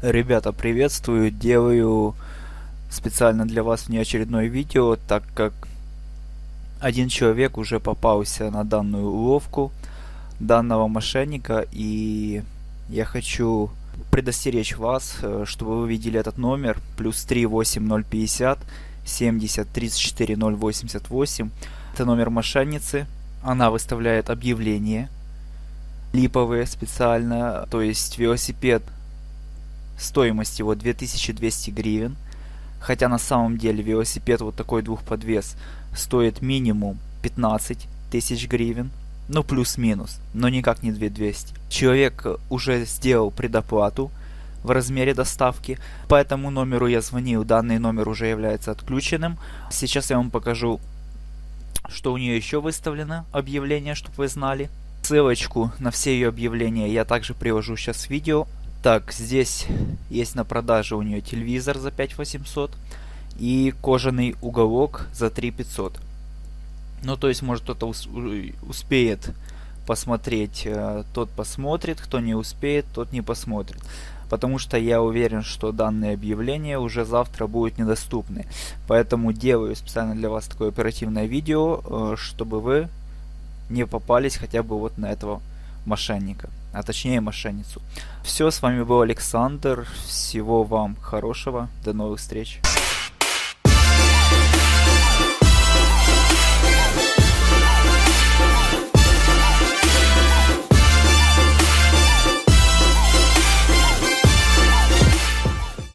Ребята, приветствую! Делаю специально для вас внеочередное видео, так как один человек уже попался на данную уловку данного мошенника, и я хочу предостеречь вас, чтобы вы видели этот номер +3 8050 70 34 088. Это номер мошенницы. Она выставляет объявления липовые специально, то есть велосипед, стоимость его 2200 гривен, хотя на самом деле велосипед вот такой двухподвес стоит минимум 15 тысяч гривен, ну плюс-минус, но никак не 2200. Человек уже сделал предоплату в размере доставки, по этому номеру я звонил, данный номер уже является отключенным. Сейчас я вам покажу, что у нее еще выставлено объявление, чтобы вы знали. Ссылочку на все ее объявления я также приложу сейчас в видео. Так, здесь есть на продаже у нее телевизор за 5800 и кожаный уголок за 3500. Ну, то есть, может, кто-то успеет посмотреть, тот посмотрит, кто не успеет, тот не посмотрит. Потому что я уверен, что данные объявления уже завтра будут недоступны. Поэтому делаю специально для вас такое оперативное видео, чтобы вы не попались хотя бы вот на этого мошенника, а точнее мошенницу. Все, с вами был Александр. Всего вам хорошего. До новых встреч.